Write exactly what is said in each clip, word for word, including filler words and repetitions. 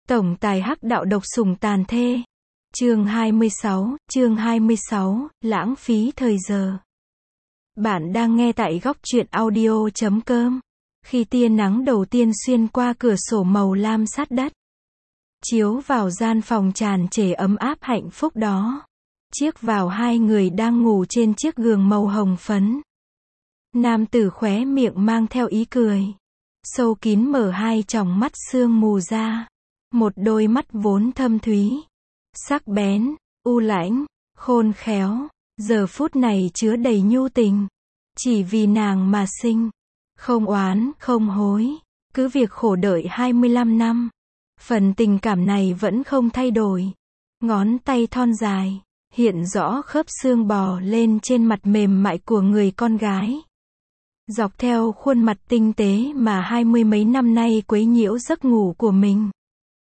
Tổng tài hắc đạo độc sủng tàn thê. Chương hai mươi sáu, chương hai mươi sáu, lãng phí thời giờ. Bạn đang nghe tại góc truyện audio chấm com. Khi tia nắng đầu tiên xuyên qua cửa sổ màu lam sát đất, chiếu vào gian phòng tràn trề ấm áp hạnh phúc đó, chiếc vào hai người đang ngủ trên chiếc giường màu hồng phấn. Nam tử khóe miệng mang theo ý cười, sâu kín mở hai tròng mắt sương mù ra, một đôi mắt vốn thâm thúy, sắc bén, u lãnh, khôn khéo, giờ phút này chứa đầy nhu tình, chỉ vì nàng mà sinh, không oán, không hối, cứ việc khổ đợi hai mươi lăm năm, phần tình cảm này vẫn không thay đổi. Ngón tay thon dài, hiện rõ khớp xương bò lên trên mặt mềm mại của người con gái. Dọc theo khuôn mặt tinh tế mà hai mươi mấy năm nay quấy nhiễu giấc ngủ của mình.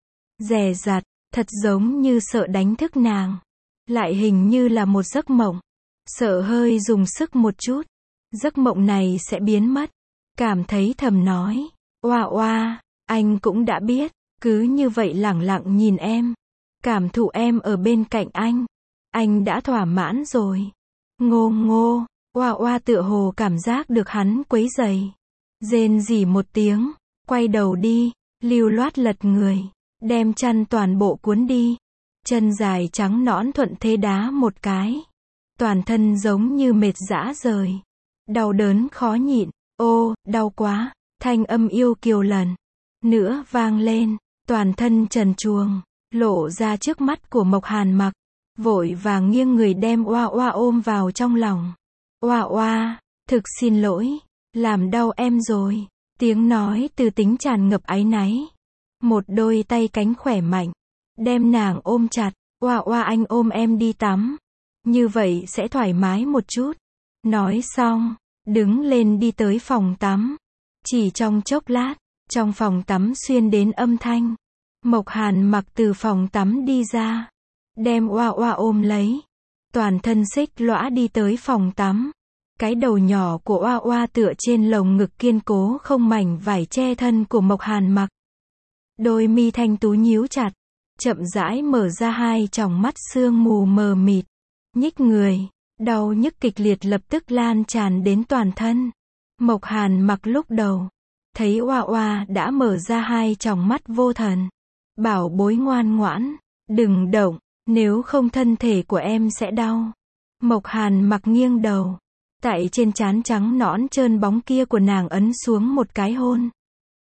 Dè dặt, thật giống như sợ đánh thức nàng. Lại hình như là một giấc mộng. Sợ hơi dùng sức một chút, giấc mộng này sẽ biến mất. Cảm thấy thầm nói, oa oa, anh cũng đã biết, cứ như vậy lẳng lặng nhìn em. Cảm thụ em ở bên cạnh anh. Anh đã thỏa mãn rồi. Ngô ngô, oa oa tựa hồ cảm giác được hắn quấy rầy. Rên rỉ một tiếng, quay đầu đi, lưu loát lật người, đem chăn toàn bộ cuốn đi. Chân dài trắng nõn thuận thế đá một cái. Toàn thân giống như mệt rã rời. Đau đớn khó nhịn, ô, đau quá, thanh âm yêu kiều lần nữa vang lên, toàn thân trần truồng, lộ ra trước mắt của Mộc Hàn Mặc, vội vàng nghiêng người đem oa oa ôm vào trong lòng. Oa oa, thực xin lỗi, làm đau em rồi. Tiếng nói từ tính tràn ngập áy náy. Một đôi tay cánh khỏe mạnh, đem nàng ôm chặt. Oa oa, anh ôm em đi tắm, như vậy sẽ thoải mái một chút. Nói xong, đứng lên đi tới phòng tắm. Chỉ trong chốc lát, trong phòng tắm xuyên đến âm thanh. Mộc Hàn Mặc từ phòng tắm đi ra, đem oa oa ôm lấy, toàn thân xích lõa đi tới phòng tắm. Cái đầu nhỏ của oa oa tựa trên lồng ngực kiên cố không mảnh vải che thân của Mộc Hàn Mặc. Đôi mi thanh tú nhíu chặt, chậm rãi mở ra hai tròng mắt sương mù mờ mịt, nhích người, đau nhức kịch liệt lập tức lan tràn đến toàn thân. Mộc Hàn Mặc lúc đầu thấy oa oa đã mở ra hai tròng mắt vô thần, bảo bối ngoan ngoãn, đừng động, nếu không thân thể của em sẽ đau. Mộc Hàn Mặc nghiêng đầu, tại trên trán trắng nõn trơn bóng kia của nàng ấn xuống một cái hôn.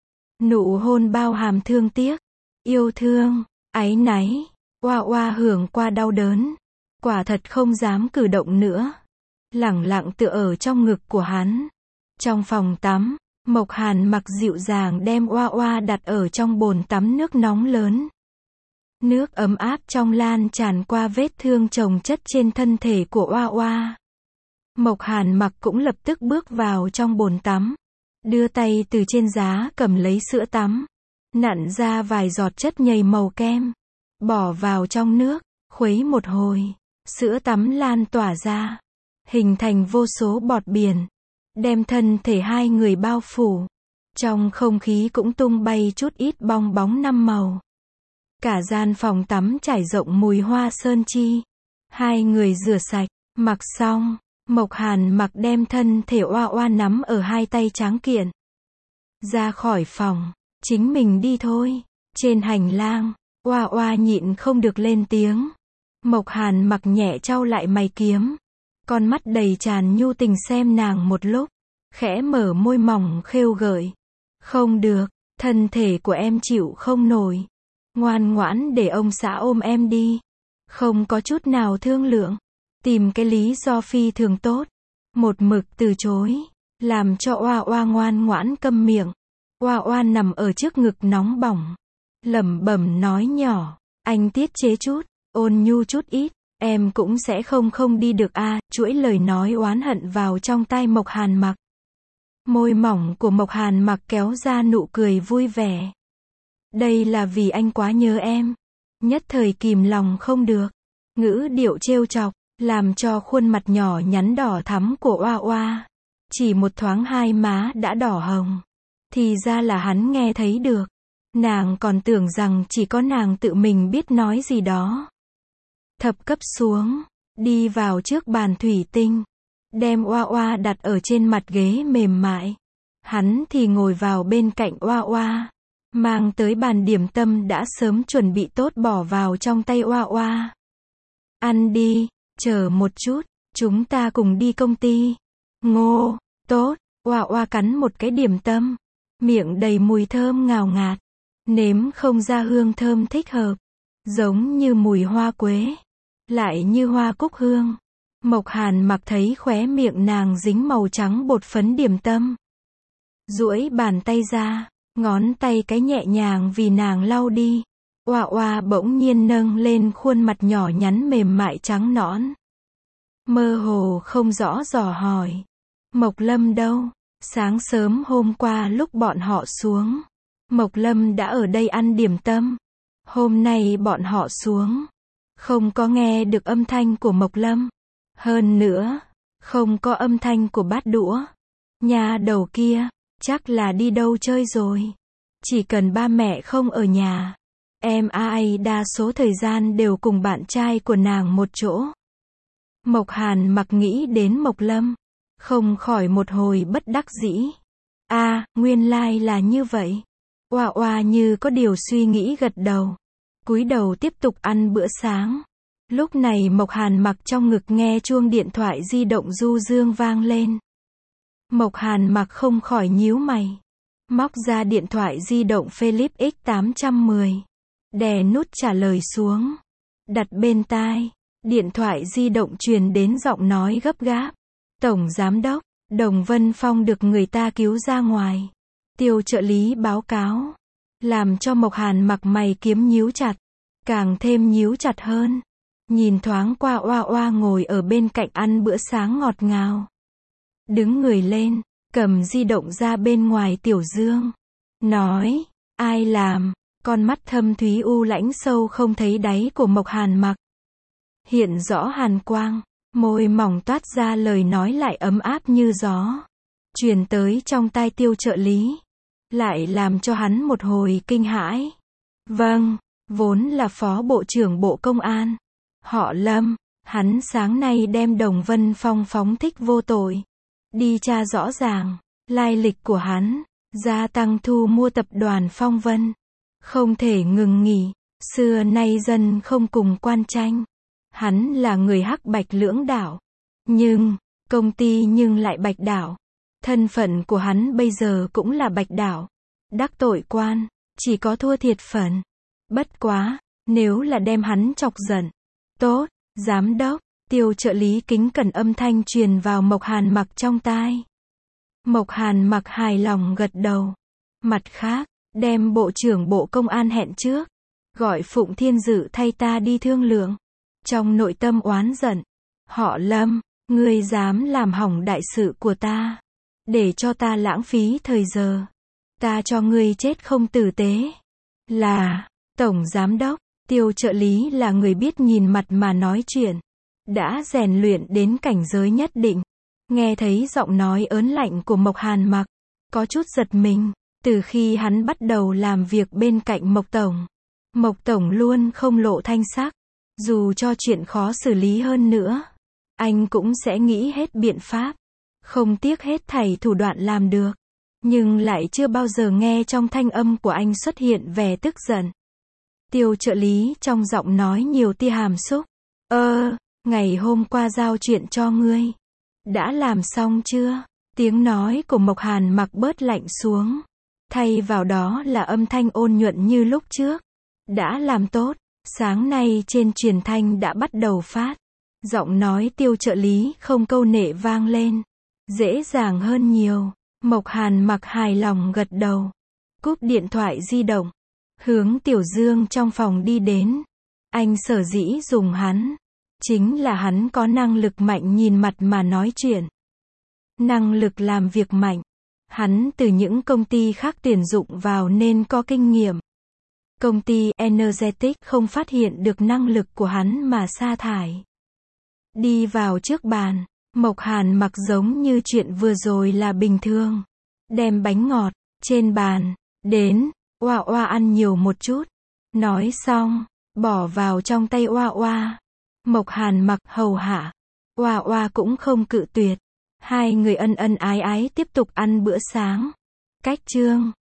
Nụ hôn bao hàm thương tiếc, yêu thương, áy náy. Oa oa hưởng qua đau đớn, quả thật không dám cử động nữa, lẳng lặng tựa ở trong ngực của hắn. Trong phòng tắm, Mộc Hàn Mặc dịu dàng đem oa oa đặt ở trong bồn tắm nước nóng lớn. Nước ấm áp trong lan tràn qua vết thương chồng chất trên thân thể của oa oa. Mộc Hàn Mặc cũng lập tức bước vào trong bồn tắm, đưa tay từ trên giá cầm lấy sữa tắm, nặn ra vài giọt chất nhầy màu kem, bỏ vào trong nước, khuấy một hồi, sữa tắm lan tỏa ra, hình thành vô số bọt biển, đem thân thể hai người bao phủ. Trong không khí cũng tung bay chút ít bong bóng năm màu. Cả gian phòng tắm trải rộng mùi hoa sơn chi. Hai người rửa sạch, mặc xong, Mộc Hàn Mặc đem thân thể oa oa nắm ở hai tay tráng kiện. Ra khỏi phòng, chính mình đi thôi. Trên hành lang, oa oa nhịn không được lên tiếng. Mộc Hàn Mặc nhẹ chau lại mày kiếm, con mắt đầy tràn nhu tình xem nàng một lúc, khẽ mở môi mỏng khêu gợi. Không được, thân thể của em chịu không nổi. Ngoan ngoãn để ông xã ôm em đi. Không có chút nào thương lượng, tìm cái lý do phi thường tốt, một mực từ chối, làm cho oa oa ngoan ngoãn câm miệng. Oa oa nằm ở trước ngực nóng bỏng, lẩm bẩm nói nhỏ, anh tiết chế chút, ôn nhu chút ít, em cũng sẽ không không đi được a. À, chuỗi lời nói oán hận vào trong tai Mộc Hàn Mặc. Môi mỏng của Mộc Hàn Mặc kéo ra nụ cười vui vẻ. Đây là vì anh quá nhớ em. Nhất thời kìm lòng không được, ngữ điệu trêu chọc, làm cho khuôn mặt nhỏ nhắn đỏ thắm của oa oa, chỉ một thoáng hai má đã đỏ hồng. Thì ra là hắn nghe thấy được. Nàng còn tưởng rằng chỉ có nàng tự mình biết nói gì đó. Thập cấp xuống, đi vào trước bàn thủy tinh, đem Oa Oa đặt ở trên mặt ghế mềm mại. Hắn thì ngồi vào bên cạnh Oa Oa, mang tới bàn điểm tâm đã sớm chuẩn bị tốt bỏ vào trong tay Oa Oa. Ăn đi, chờ một chút, chúng ta cùng đi công ty. Ngô, tốt, Oa Oa cắn một cái điểm tâm, miệng đầy mùi thơm ngào ngạt, nếm không ra hương thơm thích hợp, giống như mùi hoa quế, lại như hoa cúc hương. Mộc Hàn Mặc thấy khóe miệng nàng dính màu trắng bột phấn điểm tâm. Duỗi bàn tay ra, ngón tay cái nhẹ nhàng vì nàng lau đi. Oa Oa bỗng nhiên nâng lên khuôn mặt nhỏ nhắn mềm mại trắng nõn. Mơ hồ không rõ dò hỏi. Mộc Lâm đâu? Sáng sớm hôm qua lúc bọn họ xuống, Mộc Lâm đã ở đây ăn điểm tâm. Hôm nay bọn họ xuống, không có nghe được âm thanh của Mộc Lâm. Hơn nữa, không có âm thanh của bát đũa. Nhà đầu kia, chắc là đi đâu chơi rồi. Chỉ cần ba mẹ không ở nhà, em ai đa số thời gian đều cùng bạn trai của nàng một chỗ. Mộc Hàn Mặc nghĩ đến Mộc Lâm, không khỏi một hồi bất đắc dĩ. A, à, nguyên lai là như vậy. Oa Oa như có điều suy nghĩ gật đầu, cúi đầu tiếp tục ăn bữa sáng. Lúc này Mộc Hàn Mặc trong ngực nghe chuông điện thoại di động du dương vang lên. Mộc Hàn Mặc không khỏi nhíu mày, móc ra điện thoại di động Philips X tám một không, đè nút trả lời xuống, đặt bên tai. Điện thoại di động truyền đến giọng nói gấp gáp. Tổng Giám đốc, Đồng Vân Phong được người ta cứu ra ngoài. Tiêu trợ lý báo cáo, làm cho Mộc Hàn Mặc mày kiếm nhíu chặt, càng thêm nhíu chặt hơn. Nhìn thoáng qua Oa Oa ngồi ở bên cạnh ăn bữa sáng ngọt ngào. Đứng người lên, cầm di động ra bên ngoài tiểu dương. Nói, ai làm? Con mắt thâm thúy u lãnh sâu không thấy đáy của Mộc Hàn Mặc hiện rõ hàn quang, môi mỏng toát ra lời nói lại ấm áp như gió, truyền tới trong tai tiêu trợ lý, lại làm cho hắn một hồi kinh hãi. Vâng, vốn là phó bộ trưởng bộ công an, họ Lâm, hắn sáng nay đem Đồng Vân Phong phóng thích vô tội, đi tra rõ ràng lai lịch của hắn, gia tăng thu mua tập đoàn Phong Vân, không thể ngừng nghỉ. Xưa nay dân không cùng quan tranh, hắn là người hắc bạch lưỡng đạo, nhưng công ty nhưng lại bạch đạo. Thân phận của hắn bây giờ cũng là bạch đạo, đắc tội quan, chỉ có thua thiệt phận. Bất quá, nếu là đem hắn chọc giận, tốt, giám đốc, tiêu trợ lý kính cẩn âm thanh truyền vào Mộc Hàn Mặc trong tai. Mộc Hàn Mặc hài lòng gật đầu. Mặt khác, đem bộ trưởng bộ công an hẹn trước, gọi Phụng Thiên Dự thay ta đi thương lượng. Trong nội tâm oán giận, họ Lâm, ngươi dám làm hỏng đại sự của ta, để cho ta lãng phí thời giờ, ta cho ngươi chết không tử tế. Là, tổng giám đốc, tiêu trợ lý là người biết nhìn mặt mà nói chuyện, đã rèn luyện đến cảnh giới nhất định. Nghe thấy giọng nói ớn lạnh của Mộc Hàn Mặc, có chút giật mình. Từ khi hắn bắt đầu làm việc bên cạnh Mộc Tổng, Mộc Tổng luôn không lộ thanh sắc. Dù cho chuyện khó xử lý hơn nữa, anh cũng sẽ nghĩ hết biện pháp, không tiếc hết thảy thủ đoạn làm được. Nhưng lại chưa bao giờ nghe trong thanh âm của anh xuất hiện vẻ tức giận. Tiêu trợ lý trong giọng nói nhiều tia hàm xúc. Ơ, ngày hôm qua giao chuyện cho ngươi, đã làm xong chưa? Tiếng nói của Mộc Hàn Mặc bớt lạnh xuống, thay vào đó là âm thanh ôn nhuận như lúc trước. Đã làm tốt, sáng nay trên truyền thanh đã bắt đầu phát. Giọng nói tiêu trợ lý không câu nệ vang lên, dễ dàng hơn nhiều. Mộc Hàn Mặc hài lòng gật đầu, cúp điện thoại di động, hướng Tiểu Dương trong phòng đi đến. Anh sở dĩ dùng hắn, chính là hắn có năng lực mạnh nhìn mặt mà nói chuyện, năng lực làm việc mạnh. Hắn từ những công ty khác tuyển dụng vào nên có kinh nghiệm. Công ty Energetic không phát hiện được năng lực của hắn mà sa thải. Đi vào trước bàn, Mộc Hàn Mặc giống như chuyện vừa rồi là bình thường, đem bánh ngọt trên bàn đến, Oa oa ăn nhiều một chút. Nói xong, bỏ vào trong tay Oa oa. Mộc Hàn mặc hầu hạ. Oa oa cũng không cự tuyệt. Hai người ân ân ái ái tiếp tục ăn bữa sáng. Cách chương